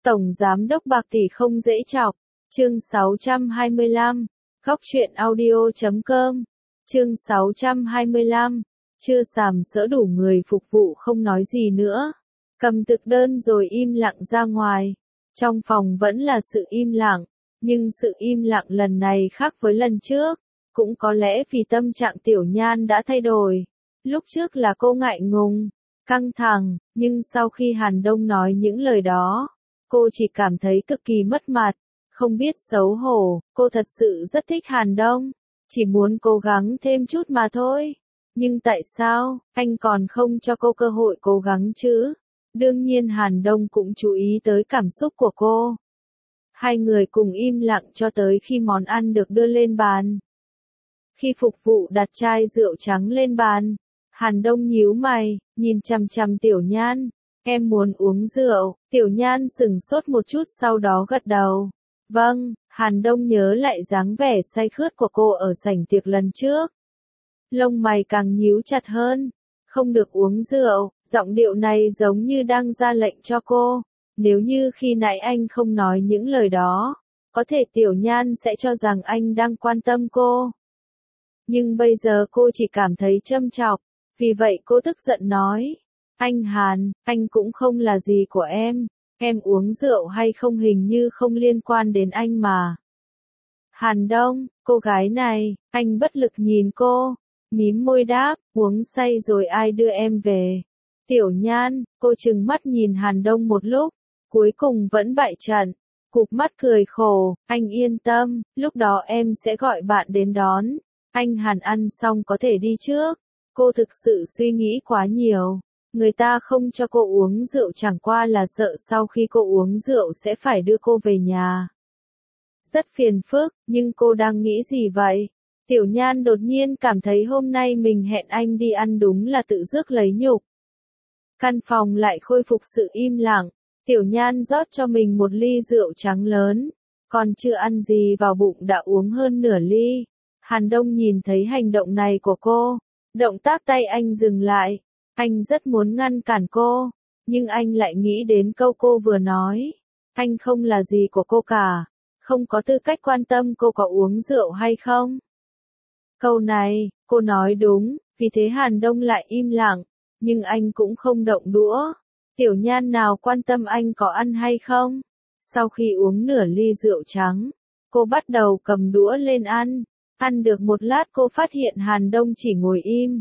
Tổng Giám đốc bạc tỷ không dễ chọc. Chương 625. Góc truyện audio.com. Chương 625. Chưa sàm sỡ đủ người phục vụ không nói gì nữa. Cầm thực đơn rồi im lặng ra ngoài. Trong phòng vẫn là sự im lặng, nhưng sự im lặng lần này khác với lần trước. Cũng có lẽ vì tâm trạng Tiểu Nhan đã thay đổi. Lúc trước là cô ngại ngùng, căng thẳng, nhưng sau khi Hàn Đông nói những lời đó, cô chỉ cảm thấy cực kỳ mất mặt, không biết xấu hổ. Cô thật sự rất thích Hàn Đông, chỉ muốn cố gắng thêm chút mà thôi. Nhưng tại sao, anh còn không cho cô cơ hội cố gắng chứ? Đương nhiên Hàn Đông cũng chú ý tới cảm xúc của cô. Hai người cùng im lặng cho tới khi món ăn được đưa lên bàn. Khi phục vụ đặt chai rượu trắng lên bàn, Hàn Đông nhíu mày, nhìn chằm chằm Tiểu Nhan. Em muốn uống rượu. Tiểu Nhan sững sốt một chút sau đó gật đầu. Vâng. Hàn Đông nhớ lại dáng vẻ say khướt của cô ở sảnh tiệc lần trước. Lông mày càng nhíu chặt hơn. Không được uống rượu. Giọng điệu này giống như đang ra lệnh cho cô. Nếu như khi nãy anh không nói những lời đó, có thể Tiểu Nhan sẽ cho rằng anh đang quan tâm cô. Nhưng bây giờ cô chỉ cảm thấy châm chọc. Vì vậy cô tức giận nói. Anh Hàn, anh cũng không là gì của em. Em uống rượu hay không hình như không liên quan đến anh mà. Hàn Đông, cô gái này, anh bất lực nhìn cô. Mím môi đáp, uống say rồi ai đưa em về. Tiểu Nhan, cô trừng mắt nhìn Hàn Đông một lúc. Cuối cùng vẫn bại trận. Cụp mắt cười khổ, anh yên tâm, lúc đó em sẽ gọi bạn đến đón. Anh Hàn ăn xong có thể đi trước. Cô thực sự suy nghĩ quá nhiều. Người ta không cho cô uống rượu chẳng qua là sợ sau khi cô uống rượu sẽ phải đưa cô về nhà. Rất phiền phức, nhưng cô đang nghĩ gì vậy? Tiểu Nhan đột nhiên cảm thấy hôm nay mình hẹn anh đi ăn đúng là tự rước lấy nhục. Căn phòng lại khôi phục sự im lặng. Tiểu Nhan rót cho mình một ly rượu trắng lớn. Còn chưa ăn gì vào bụng đã uống hơn nửa ly. Hàn Đông nhìn thấy hành động này của cô. Động tác tay anh dừng lại. Anh rất muốn ngăn cản cô. Nhưng anh lại nghĩ đến câu cô vừa nói. Anh không là gì của cô cả. Không có tư cách quan tâm cô có uống rượu hay không. Câu này, cô nói đúng. Vì thế Hàn Đông lại im lặng. Nhưng anh cũng không động đũa. Tiểu Nhan nào quan tâm anh có ăn hay không. Sau khi uống nửa ly rượu trắng, cô bắt đầu cầm đũa lên ăn. Ăn được một lát cô phát hiện Hàn Đông chỉ ngồi im.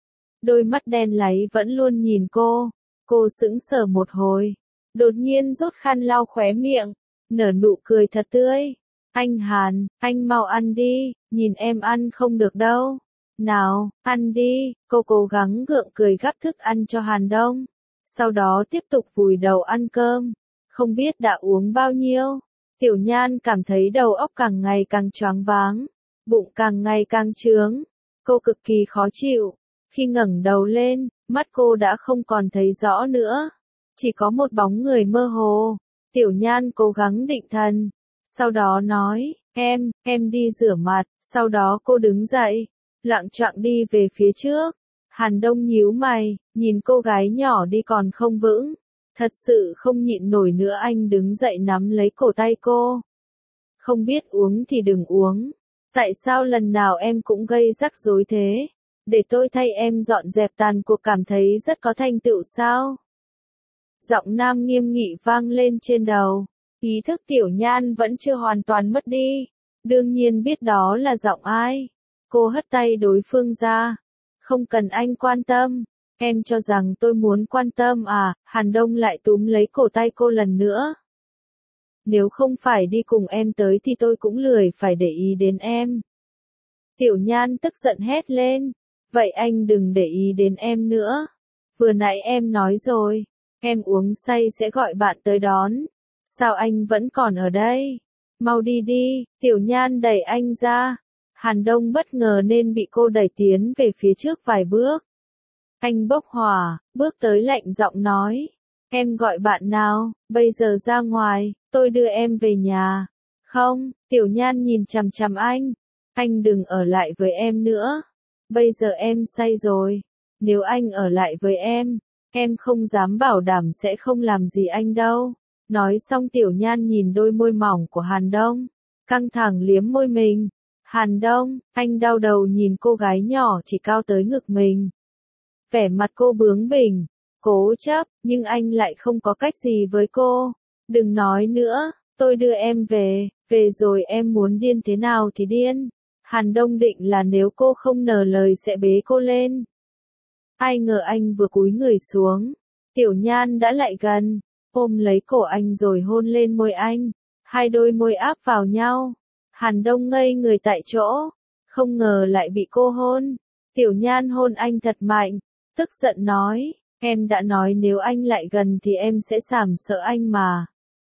Đôi mắt đen láy vẫn luôn nhìn cô. Cô sững sờ một hồi. Đột nhiên rút khăn lau khóe miệng. Nở nụ cười thật tươi. Anh Hàn, anh mau ăn đi. Nhìn em ăn không được đâu. Nào, ăn đi. Cô cố gắng gượng cười gắp thức ăn cho Hàn Đông. Sau đó tiếp tục vùi đầu ăn cơm. Không biết đã uống bao nhiêu. Tiểu Nhan cảm thấy đầu óc càng ngày càng choáng váng. Bụng càng ngày càng trướng. Cô cực kỳ khó chịu. Khi ngẩng đầu lên, mắt cô đã không còn thấy rõ nữa. Chỉ có một bóng người mơ hồ. Tiểu Nhan cố gắng định thần. Sau đó nói, em đi rửa mặt. Sau đó cô đứng dậy, loạng choạng đi về phía trước. Hàn Đông nhíu mày, nhìn cô gái nhỏ đi còn không vững. Thật sự không nhịn nổi nữa anh đứng dậy nắm lấy cổ tay cô. Không biết uống thì đừng uống. Tại sao lần nào em cũng gây rắc rối thế? Để tôi thay em dọn dẹp tàn cuộc cảm thấy rất có thành tựu sao? Giọng nam nghiêm nghị vang lên trên đầu. Ý thức Tiểu Nhan vẫn chưa hoàn toàn mất đi. Đương nhiên biết đó là giọng ai. Cô hất tay đối phương ra. Không cần anh quan tâm. Em cho rằng tôi muốn quan tâm à? Hàn Đông lại túm lấy cổ tay cô lần nữa. Nếu không phải đi cùng em tới thì tôi cũng lười phải để ý đến em. Tiểu Nhan tức giận hét lên. Vậy anh đừng để ý đến em nữa. Vừa nãy em nói rồi. Em uống say sẽ gọi bạn tới đón. Sao anh vẫn còn ở đây? Mau đi đi. Tiểu Nhan đẩy anh ra. Hàn Đông bất ngờ nên bị cô đẩy tiến về phía trước vài bước. Anh bốc hỏa, bước tới lạnh giọng nói. Em gọi bạn nào, bây giờ ra ngoài, tôi đưa em về nhà. Không, Tiểu Nhan nhìn chằm chằm anh. Anh đừng ở lại với em nữa. Bây giờ em say rồi. Nếu anh ở lại với em không dám bảo đảm sẽ không làm gì anh đâu. Nói xong Tiểu Nhan nhìn đôi môi mỏng của Hàn Đông, căng thẳng liếm môi mình. Hàn Đông, anh đau đầu nhìn cô gái nhỏ chỉ cao tới ngực mình. Vẻ mặt cô bướng bỉnh, cố chấp, nhưng anh lại không có cách gì với cô. Đừng nói nữa, tôi đưa em về rồi em muốn điên thế nào thì điên. Hàn Đông định là nếu cô không nở lời sẽ bế cô lên. Ai ngờ anh vừa cúi người xuống, Tiểu Nhan đã lại gần, ôm lấy cổ anh rồi hôn lên môi anh. Hai đôi môi áp vào nhau. Hàn Đông ngây người tại chỗ, không ngờ lại bị cô hôn. Tiểu Nhan hôn anh thật mạnh, tức giận nói, em đã nói nếu anh lại gần thì em sẽ sàm sỡ anh mà.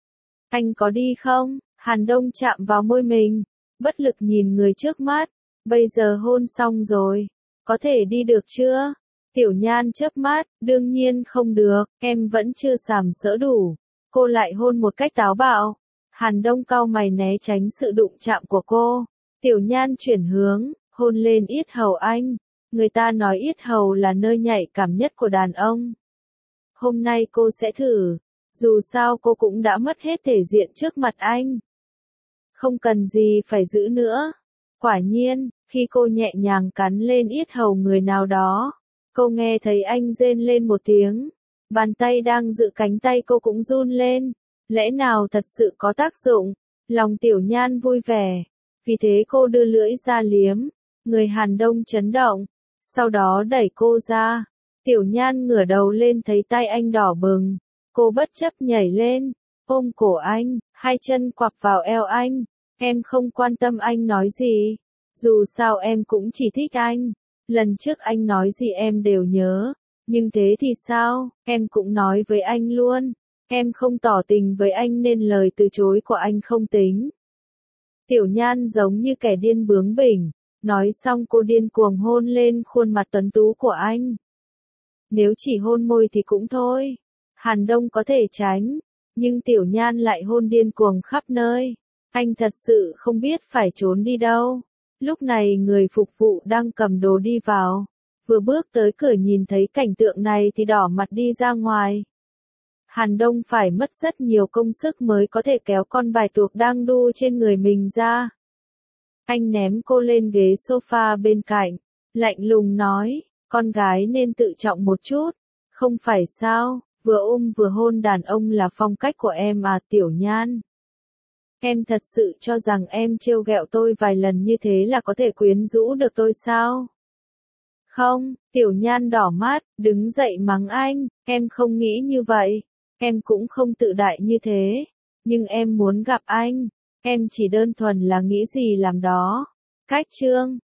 Anh có đi không? Hàn Đông chạm vào môi mình, bất lực nhìn người trước mắt, bây giờ hôn xong rồi, có thể đi được chưa? Tiểu Nhan chớp mắt, đương nhiên không được, em vẫn chưa sàm sỡ đủ. Cô lại hôn một cách táo bạo. Hàn Đông cau mày né tránh sự đụng chạm của cô. Tiểu Nhan chuyển hướng, hôn lên yết hầu anh. Người ta nói yết hầu là nơi nhạy cảm nhất của đàn ông. Hôm nay cô sẽ thử. Dù sao cô cũng đã mất hết thể diện trước mặt anh. Không cần gì phải giữ nữa. Quả nhiên, khi cô nhẹ nhàng cắn lên yết hầu người nào đó, cô nghe thấy anh rên lên một tiếng. Bàn tay đang giữ cánh tay cô cũng run lên. Lẽ nào thật sự có tác dụng? Lòng Tiểu Nhan vui vẻ. Vì thế cô đưa lưỡi ra liếm. Người Hàn Đông chấn động. Sau đó đẩy cô ra. Tiểu Nhan ngửa đầu lên thấy tay anh đỏ bừng. Cô bất chấp nhảy lên, ôm cổ anh, hai chân quặp vào eo anh. Em không quan tâm anh nói gì. Dù sao em cũng chỉ thích anh. Lần trước anh nói gì em đều nhớ. Nhưng thế thì sao, em cũng nói với anh luôn. Em không tỏ tình với anh nên lời từ chối của anh không tính. Tiểu Nhan giống như kẻ điên bướng bỉnh. Nói xong cô điên cuồng hôn lên khuôn mặt tuấn tú của anh. Nếu chỉ hôn môi thì cũng thôi. Hàn Đông có thể tránh. Nhưng Tiểu Nhan lại hôn điên cuồng khắp nơi. Anh thật sự không biết phải trốn đi đâu. Lúc này người phục vụ đang cầm đồ đi vào. Vừa bước tới cửa nhìn thấy cảnh tượng này thì đỏ mặt đi ra ngoài. Hàn Đông phải mất rất nhiều công sức mới có thể kéo con bài tuộc đang đu trên người mình ra. Anh ném cô lên ghế sofa bên cạnh, lạnh lùng nói, con gái nên tự trọng một chút, không phải sao, vừa ôm vừa hôn đàn ông là phong cách của em à Tiểu Nhan. Em thật sự cho rằng em trêu ghẹo tôi vài lần như thế là có thể quyến rũ được tôi sao? Không, Tiểu Nhan đỏ mắt, đứng dậy mắng anh, em không nghĩ như vậy, em cũng không tự đại như thế, nhưng em muốn gặp anh, em chỉ đơn thuần là nghĩ gì làm đó. Cách chương